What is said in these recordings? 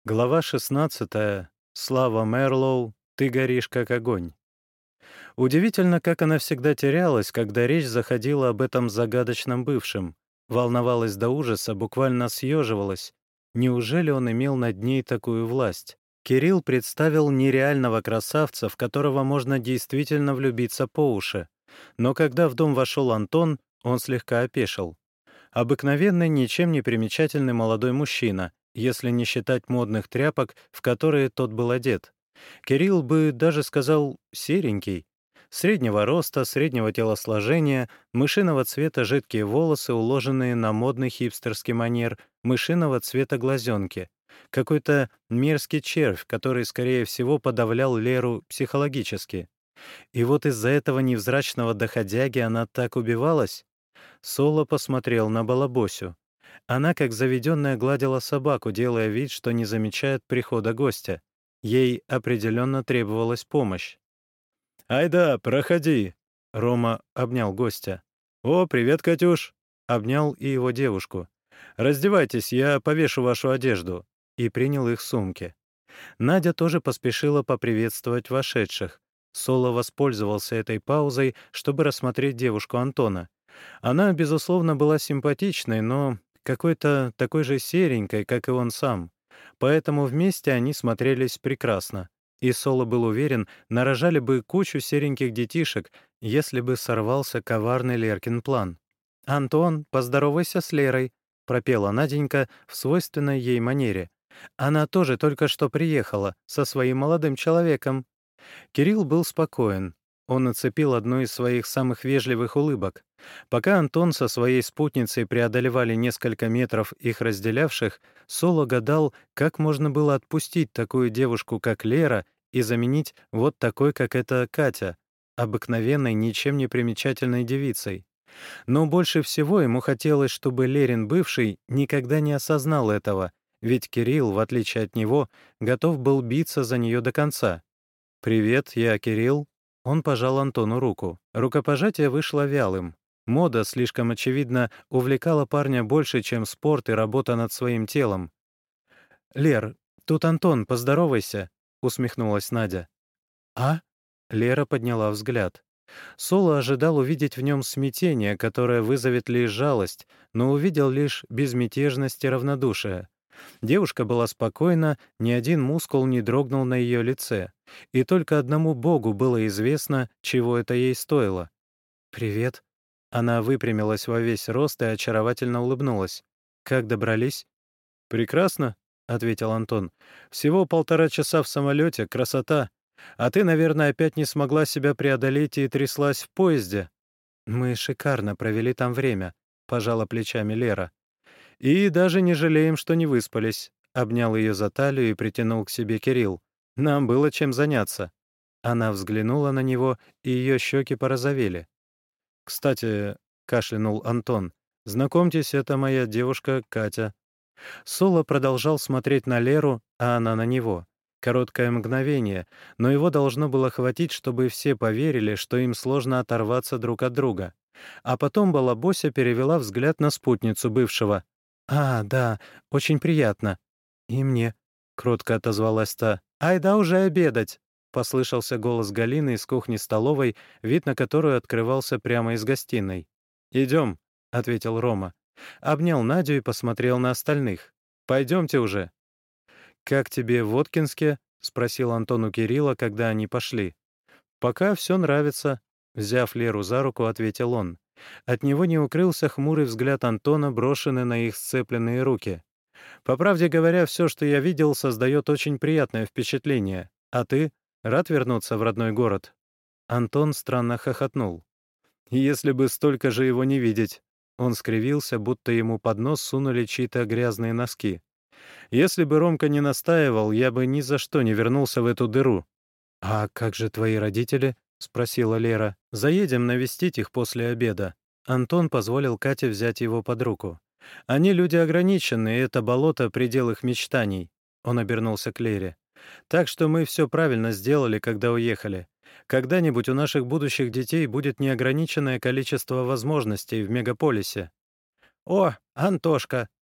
Глава 16. Слава Мерлоу, ты горишь как огонь. Удивительно, как она всегда терялась, когда речь заходила об этом загадочном бывшем. Волновалась до ужаса, буквально съеживалась. Неужели он имел над ней такую власть? Кирилл представил нереального красавца, в которого можно действительно влюбиться по уши. Но когда в дом вошел Антон, он слегка опешил. Обыкновенный, ничем не примечательный молодой мужчина, если не считать модных тряпок, в которые тот был одет. Кирилл бы даже сказал «серенький». Среднего роста, среднего телосложения, мышиного цвета жидкие волосы, уложенные на модный хипстерский манер, мышиного цвета глазенки. Какой-то мерзкий червь, который, скорее всего, подавлял Леру психологически. И вот из-за этого невзрачного доходяги она так убивалась? Соло посмотрел на Балабосю. Она, как заведенная, гладила собаку, делая вид, что не замечает прихода гостя. Ей определенно требовалась помощь. «Айда, проходи!» Рома обнял гостя. «О, привет, Катюш!» Обнял и его девушку. «Раздевайтесь, я повешу вашу одежду». И принял их сумки. Надя тоже поспешила поприветствовать вошедших. Соло воспользовался этой паузой, чтобы рассмотреть девушку Антона. Она, безусловно, была симпатичной, но какой-то такой же серенькой, как и он сам. Поэтому вместе они смотрелись прекрасно. И Соло был уверен, нарожали бы кучу сереньких детишек, если бы сорвался коварный Леркин план. «Антон, поздоровайся с Лерой», — пропела Наденька в свойственной ей манере. «Она тоже только что приехала, со своим молодым человеком». Кирилл был спокоен. Он нацепил одну из своих самых вежливых улыбок. Пока Антон со своей спутницей преодолевали несколько метров их разделявших, Соло гадал, как можно было отпустить такую девушку, как Лера, и заменить вот такой, как эта Катя, обыкновенной, ничем не примечательной девицей. Но больше всего ему хотелось, чтобы Лерин бывший никогда не осознал этого, ведь Кирилл, в отличие от него, готов был биться за нее до конца. «Привет, я Кирилл». Он пожал Антону руку. Рукопожатие вышло вялым. Мода, слишком очевидно, увлекала парня больше, чем спорт и работа над своим телом. «Лер, тут Антон, поздоровайся», — усмехнулась Надя. «А?» — Лера подняла взгляд. Соло ожидал увидеть в нем смятение, которое вызовет лишь жалость, но увидел лишь безмятежность и равнодушие. Девушка была спокойна, ни один мускул не дрогнул на ее лице, и только одному Богу было известно, чего это ей стоило. «Привет». Она выпрямилась во весь рост и очаровательно улыбнулась. «Как добрались?» «Прекрасно», — ответил Антон. «Всего 1,5 часа в самолете, красота. А ты, наверное, опять не смогла себя преодолеть и тряслась в поезде». «Мы шикарно провели там время», — пожала плечами Лера. «И даже не жалеем, что не выспались», — обнял ее за талию и притянул к себе Кирилл. «Нам было чем заняться». Она взглянула на него, и ее щеки порозовели. «Кстати», — кашлянул Антон, — «знакомьтесь, это моя девушка Катя». Соло продолжал смотреть на Леру, а она на него. Короткое мгновение, но его должно было хватить, чтобы все поверили, что им сложно оторваться друг от друга. А потом Балабося перевела взгляд на спутницу бывшего. «А, да, очень приятно». «И мне», — кротко отозвалась та. «Ай да уже обедать!» — послышался голос Галины из кухни-столовой, вид на которую открывался прямо из гостиной. «Идем», — ответил Рома. Обнял Надю и посмотрел на остальных. «Пойдемте уже». «Как тебе в Воткинске?» — спросил Антон у Кирилла, когда они пошли. «Пока все нравится», — взяв Леру за руку, ответил он. От него не укрылся хмурый взгляд Антона, брошенный на их сцепленные руки. «По правде говоря, все, что я видел, создает очень приятное впечатление. А ты? Рад вернуться в родной город?» Антон странно хохотнул. «Если бы столько же его не видеть». Он скривился, будто ему под нос сунули чьи-то грязные носки. «Если бы Ромка не настаивал, я бы ни за что не вернулся в эту дыру». «А как же твои родители?» — спросила Лера. «Заедем навестить их после обеда». Антон позволил Кате взять его под руку. «Они люди ограниченные, это болото — предел их мечтаний». Он обернулся к Лере. «Так что мы все правильно сделали, когда уехали. Когда-нибудь у наших будущих детей будет неограниченное количество возможностей в мегаполисе». «О, Антошка!»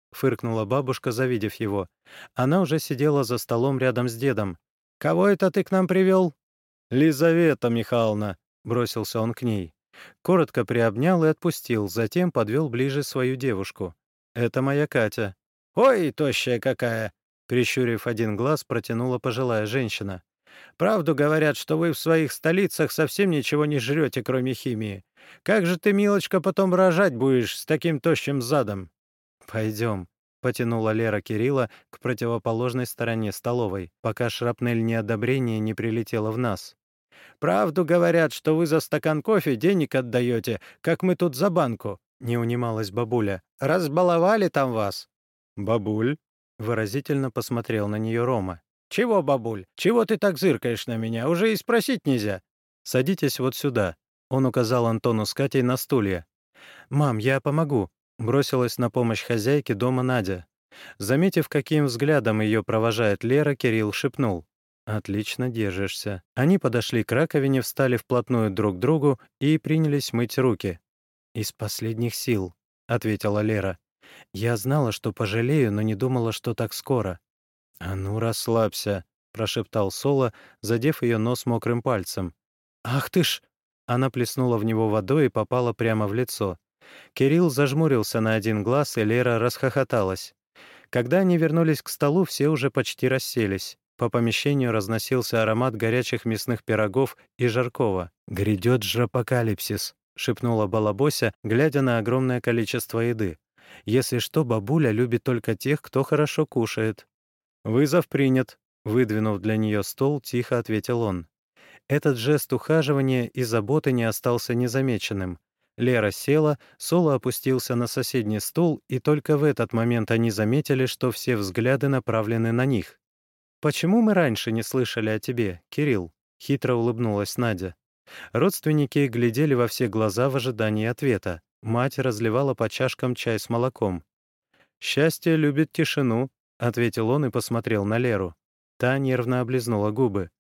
— фыркнула бабушка, завидев его. Она уже сидела за столом рядом с дедом. «Кого это ты к нам привел?» «Лизавета Михайловна», — бросился он к ней. Коротко приобнял и отпустил, затем подвел ближе свою девушку. «Это моя Катя». «Ой, тощая какая!» — прищурив один глаз, протянула пожилая женщина. «Правду говорят, что вы в своих столицах совсем ничего не жрете, кроме химии. Как же ты, милочка, потом рожать будешь с таким тощим задом?» «Пойдем», — потянула Лера Кирилла к противоположной стороне столовой, пока шрапнель неодобрения не прилетела в нас. «Правду говорят, что вы за стакан кофе денег отдаете, как мы тут за банку», — не унималась бабуля. «Разбаловали там вас?» «Бабуль?» — выразительно посмотрел на нее Рома. «Чего, бабуль? Чего ты так зыркаешь на меня? Уже и спросить нельзя». «Садитесь вот сюда», — он указал Антону с Катей на стулья. «Мам, я помогу», — бросилась на помощь хозяйке дома Надя. Заметив, каким взглядом ее провожает Лера, Кирилл шепнул. «Отлично держишься». Они подошли к раковине, встали вплотную друг к другу и принялись мыть руки. «Из последних сил», — ответила Лера. «Я знала, что пожалею, но не думала, что так скоро». «А ну, расслабься», — прошептал Соло, задев ее нос мокрым пальцем. «Ах ты ж!» Она плеснула в него водой и попала прямо в лицо. Кирилл зажмурился на один глаз, и Лера расхохоталась. Когда они вернулись к столу, все уже почти расселись. По помещению разносился аромат горячих мясных пирогов и жаркого. «Грядет жрапокалипсис», — шепнула Балабося, глядя на огромное количество еды. «Если что, бабуля любит только тех, кто хорошо кушает». «Вызов принят», — выдвинув для нее стол, тихо ответил он. Этот жест ухаживания и заботы не остался незамеченным. Лера села, Соло опустился на соседний стул, и только в этот момент они заметили, что все взгляды направлены на них. «Почему мы раньше не слышали о тебе, Кирилл?» — хитро улыбнулась Надя. Родственники глядели во все глаза в ожидании ответа. Мать разливала по чашкам чай с молоком. «Счастье любит тишину», — ответил он и посмотрел на Леру. Та нервно облизнула губы.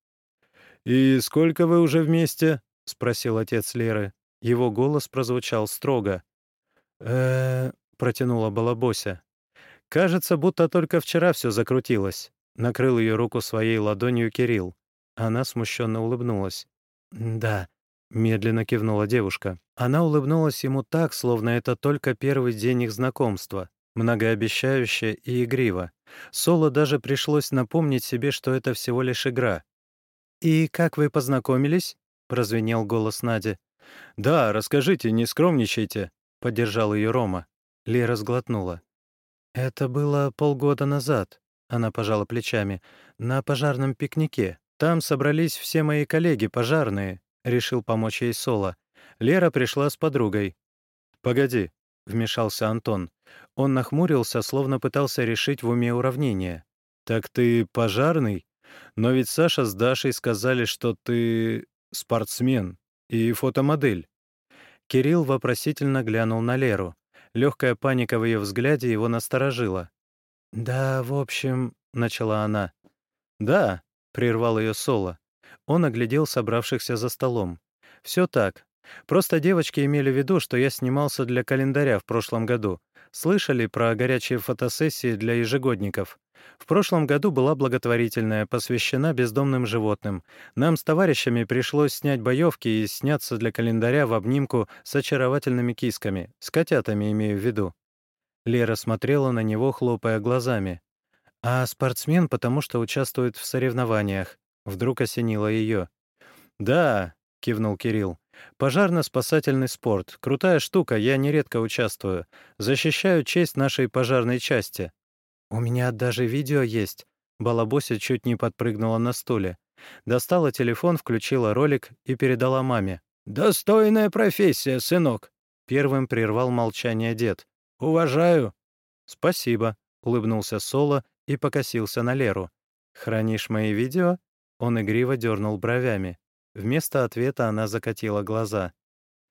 «И сколько вы уже вместе?» — спросил отец Леры. Его голос прозвучал строго. Протянула Балабося. «Кажется, будто только вчера все закрутилось», — накрыл ее руку своей ладонью Кирилл. Она смущенно улыбнулась. «Да», — медленно кивнула девушка. Она улыбнулась ему так, словно это только первый день их знакомства, многообещающе и игриво. Соло даже пришлось напомнить себе, что это всего лишь игра. «И как вы познакомились?» — прозвенел голос Нади. «Да, расскажите, не скромничайте», — поддержал ее Рома. Лера сглотнула. «Это было полгода назад», — она пожала плечами, — «на пожарном пикнике. Там собрались все мои коллеги, пожарные», — решил помочь ей Соло. Лера пришла с подругой. «Погоди», — вмешался Антон. Он нахмурился, словно пытался решить в уме уравнение. «Так ты пожарный? Но ведь Саша с Дашей сказали, что ты спортсмен и фотомодель». Кирилл вопросительно глянул на Леру. Легкая паника в ее взгляде его насторожила. «Да, в общем...» — начала она. «Да», — прервал ее Соло. Он оглядел собравшихся за столом. «Все так. Просто девочки имели в виду, что я снимался для календаря в прошлом году. Слышали про горячие фотосессии для ежегодников? В прошлом году была благотворительная, посвящена бездомным животным. Нам с товарищами пришлось снять боевки и сняться для календаря в обнимку с очаровательными кисками, с котятами имею в виду». Лера смотрела на него, хлопая глазами. «А спортсмен, потому что участвует в соревнованиях», — вдруг осенило ее. «Да», — кивнул Кирилл, — «пожарно-спасательный спорт. Крутая штука, я нередко участвую. Защищаю честь нашей пожарной части». «У меня даже видео есть». Балабося чуть не подпрыгнула на стуле. Достала телефон, включила ролик и передала маме. «Достойная профессия, сынок», — первым прервал молчание дед. «Уважаю». «Спасибо», — улыбнулся Соло и покосился на Леру. «Хранишь мои видео?» Он игриво дернул бровями. Вместо ответа она закатила глаза.